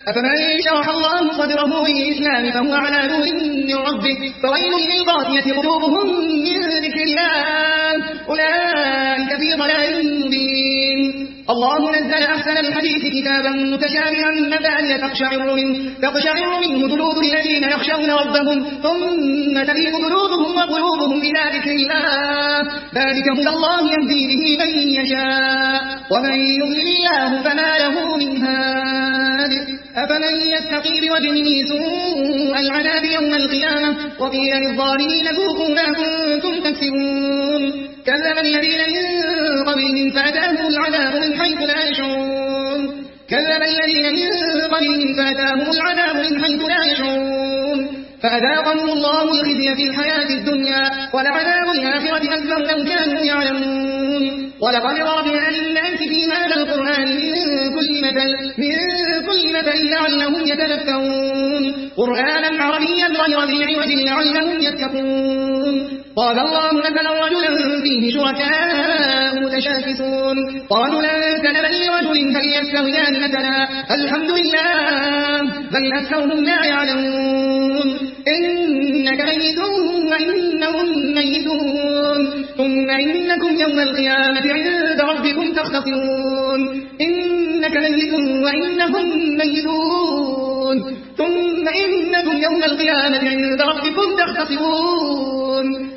أفمن شرح الله صدره للإسلام فهو على نور من ربه فويل للقاسية قلوبهم من ذكر الله أولئك في ضلال مبين. الله نزل أحسن الحديث كتابا متشابها مثانية تقشعر منه جلود الذين يخشون ربهم ثم تلين جلودهم وقلوبهم إلى ذكر الله ذلك هدى الله يهدي به من يشاء ومن يضلل الله فما له من هاد. أفمن يتقي بوجهه سوء العذاب يوم القيامة وقيل للظالمين ذوقوا ما كنتم تكسبون. كذب الذين من قبلهم فأتاهم العذاب من حيث لا يشعرون فأذاقهم الله الخزي في الحياة الدنيا ولعذاب الآخرة أكبر لو كانوا يعلمون. ولقد ضربنا للناس في هذا القرآن من كل مثل لعلهم يتذكرون قرآنا عربيا غير ذي عوج لعلهم يتقون. ضرب الله مثلا رجلا فيه شركاء متشاكسون ورجلا كلبا لرجل هل يستويان مثلا الحمد لله بل أكثرهم لا يعلمون. إنك ميت وإنهم ميتون ثم إنكم يوم القيامة عند ربكم تختصمون. إنك ميت وإنهم ميتون ثم إنكم يوم القيامة عند ربكم تختصمون.